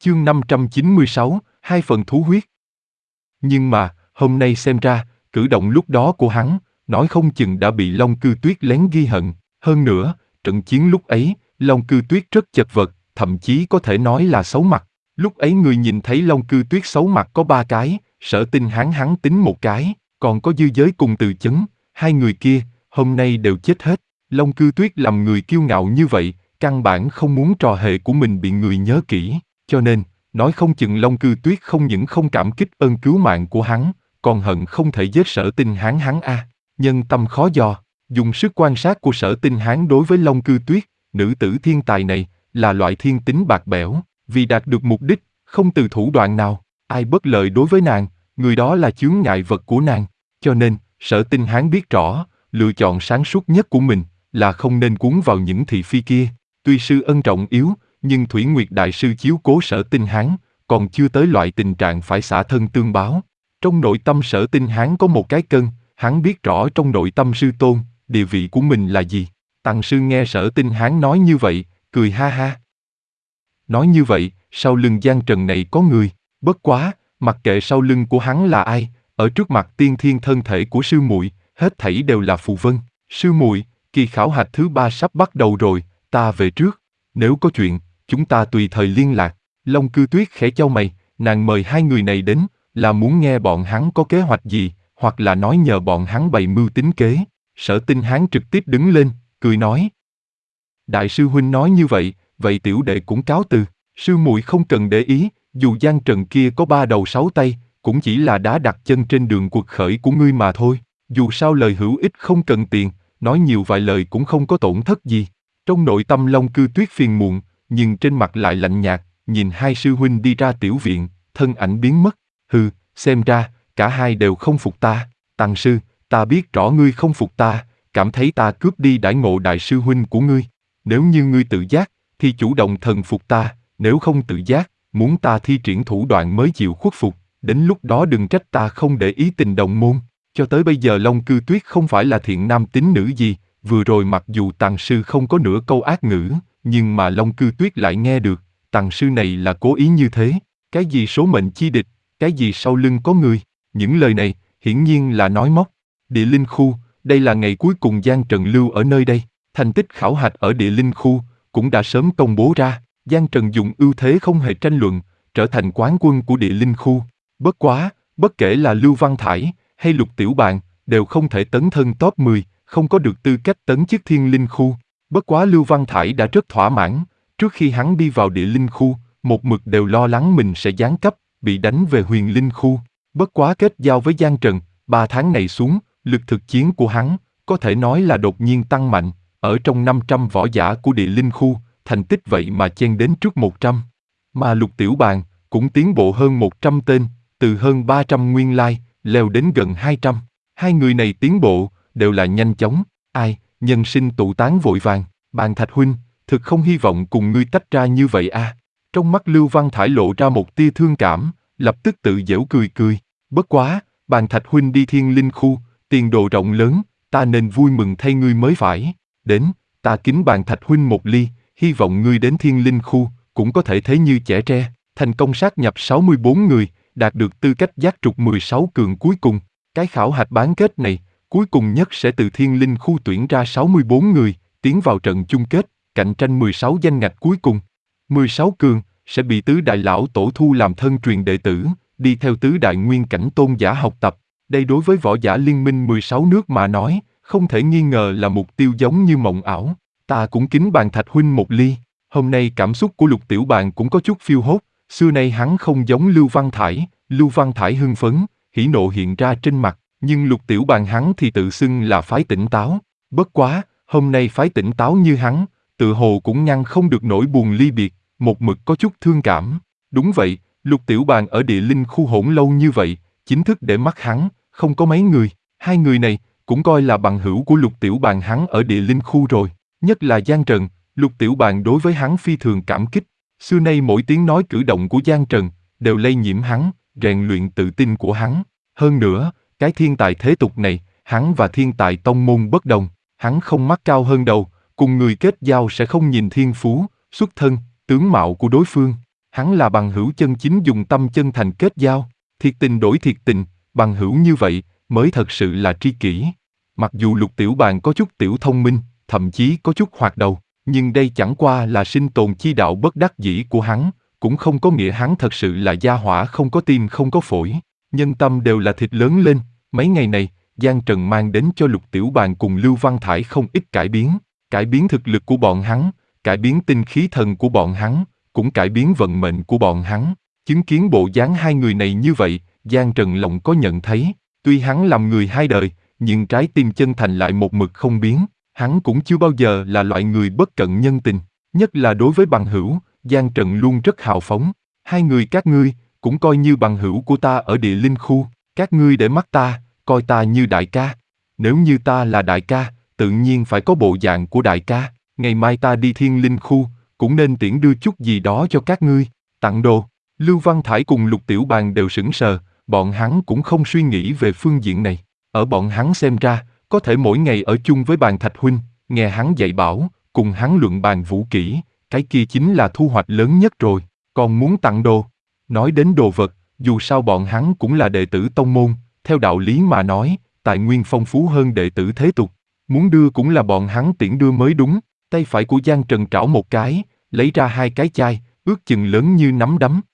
Chương 596, hai phần thú huyết. Nhưng mà, hôm nay xem ra, cử động lúc đó của hắn, nói không chừng đã bị Long Cư Tuyết lén ghi hận. Hơn nữa, trận chiến lúc ấy, Long Cư Tuyết rất chật vật, thậm chí có thể nói là xấu mặt. Lúc ấy người nhìn thấy Long Cư Tuyết xấu mặt có 3 cái, Sở Tinh hắn tính một cái, còn có Dư Giới cùng Từ Chấn, hai người kia, hôm nay đều chết hết. Long Cư Tuyết làm người kiêu ngạo như vậy, căn bản không muốn trò hề của mình bị người nhớ kỹ, cho nên, nói không chừng Long Cư Tuyết không những không cảm kích ơn cứu mạng của hắn, còn hận không thể giết Sở Tinh hắn a. Nhân tâm khó dò, dùng sức quan sát của Sở Tinh Hán đối với Long Cư Tuyết, nữ tử thiên tài này, là loại thiên tính bạc bẽo, vì đạt được mục đích, không từ thủ đoạn nào, ai bất lợi đối với nàng, người đó là chướng ngại vật của nàng. Cho nên, Sở Tinh Hán biết rõ, lựa chọn sáng suốt nhất của mình, là không nên cuốn vào những thị phi kia. Tuy sư ân trọng yếu, nhưng Thủy Nguyệt Đại Sư chiếu cố Sở Tinh Hán, còn chưa tới loại tình trạng phải xả thân tương báo. Trong nội tâm Sở Tinh Hán có một cái cân, hắn biết rõ trong nội tâm sư tôn, địa vị của mình là gì. Tằng sư nghe Sở Tinh Hán nói như vậy, cười ha ha. Nói như vậy, sau lưng Giang Trần này có người, bất quá, mặc kệ sau lưng của hắn là ai, ở trước mặt tiên thiên thân thể của sư muội, hết thảy đều là phù vân. Sư muội, kỳ khảo hạch thứ 3 sắp bắt đầu rồi, ta về trước. Nếu có chuyện, chúng ta tùy thời liên lạc. Long Cư Tuyết khẽ chau mày, nàng mời hai người này đến, là muốn nghe bọn hắn có kế hoạch gì, hoặc là nói nhờ bọn hắn bày mưu tính kế. Sở Tinh Hán trực tiếp đứng lên, cười nói. Đại sư huynh nói như vậy, vậy tiểu đệ cũng cáo từ. Sư muội không cần để ý, dù Giang Trần kia có 3 đầu 6 tay, cũng chỉ là đá đặt chân trên đường cuộc khởi của ngươi mà thôi. Dù sao lời hữu ích không cần tiền, nói nhiều vài lời cũng không có tổn thất gì. Trong nội tâm Long Cư Tuyết phiền muộn, nhưng trên mặt lại lạnh nhạt, nhìn hai sư huynh đi ra tiểu viện, thân ảnh biến mất. Hừ, xem ra, cả hai đều không phục ta. Tằng sư, ta biết rõ ngươi không phục ta, cảm thấy ta cướp đi đãi ngộ đại sư huynh của ngươi. Nếu như ngươi tự giác, thì chủ động thần phục ta, nếu không tự giác, muốn ta thi triển thủ đoạn mới chịu khuất phục, đến lúc đó đừng trách ta không để ý tình đồng môn. Cho tới bây giờ Long Cư Tuyết không phải là thiện nam tín nữ gì, vừa rồi mặc dù tằng sư không có nửa câu ác ngữ, nhưng mà Long Cư Tuyết lại nghe được, tằng sư này là cố ý như thế. Cái gì số mệnh chi địch, cái gì sau lưng có người, những lời này, hiển nhiên là nói móc. Địa linh khu, đây là ngày cuối cùng Giang Trần lưu ở nơi đây, thành tích khảo hạch ở địa linh khu, cũng đã sớm công bố ra, Giang Trần dùng ưu thế không hề tranh luận, trở thành quán quân của địa linh khu. Bất quá, bất kể là Lưu Văn Thải, hay Lục Tiểu Bàn, đều không thể tấn thân top 10, không có được tư cách tấn chức thiên linh khu. Bất quá Lưu Văn Thải đã rất thỏa mãn, trước khi hắn đi vào địa linh khu, một mực đều lo lắng mình sẽ giáng cấp, bị đánh về huyền linh khu. Bất quá kết giao với Giang Trần, 3 tháng này xuống, lực thực chiến của hắn, có thể nói là đột nhiên tăng mạnh, ở trong 500 võ giả của địa linh khu, thành tích vậy mà chen đến trước 100. Mà Lục Tiểu Bàn, cũng tiến bộ hơn 100 tên, từ hơn 300 nguyên lai, leo đến gần 200. Hai người này tiến bộ, đều là nhanh chóng, ai, nhân sinh tụ tán vội vàng, Bàn Thạch huynh, thực không hy vọng cùng ngươi tách ra như vậy a. Trong mắt Lưu Văn Thải lộ ra một tia thương cảm, lập tức tự giễu cười cười, bất quá, Bàn Thạch huynh đi thiên linh khu, tiền đồ rộng lớn, ta nên vui mừng thay ngươi mới phải. Đến, ta kính Bàn Thạch huynh một ly, hy vọng ngươi đến thiên linh khu, cũng có thể thế như trẻ tre, thành công sát nhập 64 người, đạt được tư cách giác trục 16 cường cuối cùng. Cái khảo hạch bán kết này, cuối cùng nhất sẽ từ thiên linh khu tuyển ra 64 người, tiến vào trận chung kết, cạnh tranh 16 danh ngạch cuối cùng. 16 cường, sẽ bị tứ đại lão tổ thu làm thân truyền đệ tử, đi theo tứ đại nguyên cảnh tôn giả học tập. Đây đối với võ giả liên minh 16 nước mà nói, không thể nghi ngờ là mục tiêu giống như mộng ảo. Ta cũng kính Bàn Thạch huynh một ly. Hôm nay cảm xúc của Lục Tiểu Bàn cũng có chút phiêu hốt, xưa nay hắn không giống Lưu Văn Thải hưng phấn, hỉ nộ hiện ra trên mặt, nhưng Lục Tiểu Bàn hắn thì tự xưng là phái tỉnh táo. Bất quá, hôm nay phái tỉnh táo như hắn, tự hồ cũng ngăn không được nỗi buồn ly biệt, một mực có chút thương cảm. Đúng vậy, Lục Tiểu Bàn ở địa linh khu hỗn lâu như vậy, chính thức để mắt hắn, không có mấy người. Hai người này, cũng coi là bằng hữu của Lục Tiểu Bàn hắn ở địa linh khu rồi. Nhất là Giang Trần, Lục Tiểu Bàn đối với hắn phi thường cảm kích. Xưa nay mỗi tiếng nói cử động của Giang Trần, đều lây nhiễm hắn, rèn luyện tự tin của hắn. Hơn nữa, cái thiên tài thế tục này, hắn và thiên tài tông môn bất đồng. Hắn không mắt cao hơn đầu, cùng người kết giao sẽ không nhìn thiên phú, xuất thân, tướng mạo của đối phương. Hắn là bằng hữu chân chính dùng tâm chân thành kết giao, thiệt tình đổi thiệt tình, bằng hữu như vậy mới thật sự là tri kỷ. Mặc dù Lục Tiểu Bàn có chút tiểu thông minh, thậm chí có chút hoạt đầu, nhưng đây chẳng qua là sinh tồn chi đạo bất đắc dĩ của hắn, cũng không có nghĩa hắn thật sự là gia hỏa không có tim không có phổi. Nhân tâm đều là thịt lớn lên, mấy ngày này, Giang Trần mang đến cho Lục Tiểu Bàn cùng Lưu Văn Thải không ít cải biến thực lực của bọn hắn, cải biến tinh khí thần của bọn hắn, cũng cải biến vận mệnh của bọn hắn. Chứng kiến bộ dáng hai người này như vậy, Giang Trần lòng có nhận thấy, tuy hắn làm người hai đời, nhưng trái tim chân thành lại một mực không biến. Hắn cũng chưa bao giờ là loại người bất cận nhân tình, nhất là đối với bằng hữu, Giang Trần luôn rất hào phóng. Hai người các ngươi, cũng coi như bằng hữu của ta ở địa linh khu, các ngươi để mắt ta, coi ta như đại ca. Nếu như ta là đại ca, tự nhiên phải có bộ dạng của đại ca. Ngày mai ta đi thiên linh khu, cũng nên tiễn đưa chút gì đó cho các ngươi, tặng đồ. Lưu Văn Thải cùng Lục Tiểu Bàn đều sững sờ, bọn hắn cũng không suy nghĩ về phương diện này. Ở bọn hắn xem ra, có thể mỗi ngày ở chung với Bàn Thạch huynh, nghe hắn dạy bảo, cùng hắn luận bàn vũ kỹ, cái kia chính là thu hoạch lớn nhất rồi. Còn muốn tặng đồ, nói đến đồ vật, dù sao bọn hắn cũng là đệ tử tông môn, theo đạo lý mà nói, tài nguyên phong phú hơn đệ tử thế tục. Muốn đưa cũng là bọn hắn tiễn đưa mới đúng. Tay phải của Giang Trần trảo một cái, lấy ra hai cái chai, ước chừng lớn như nắm đấm,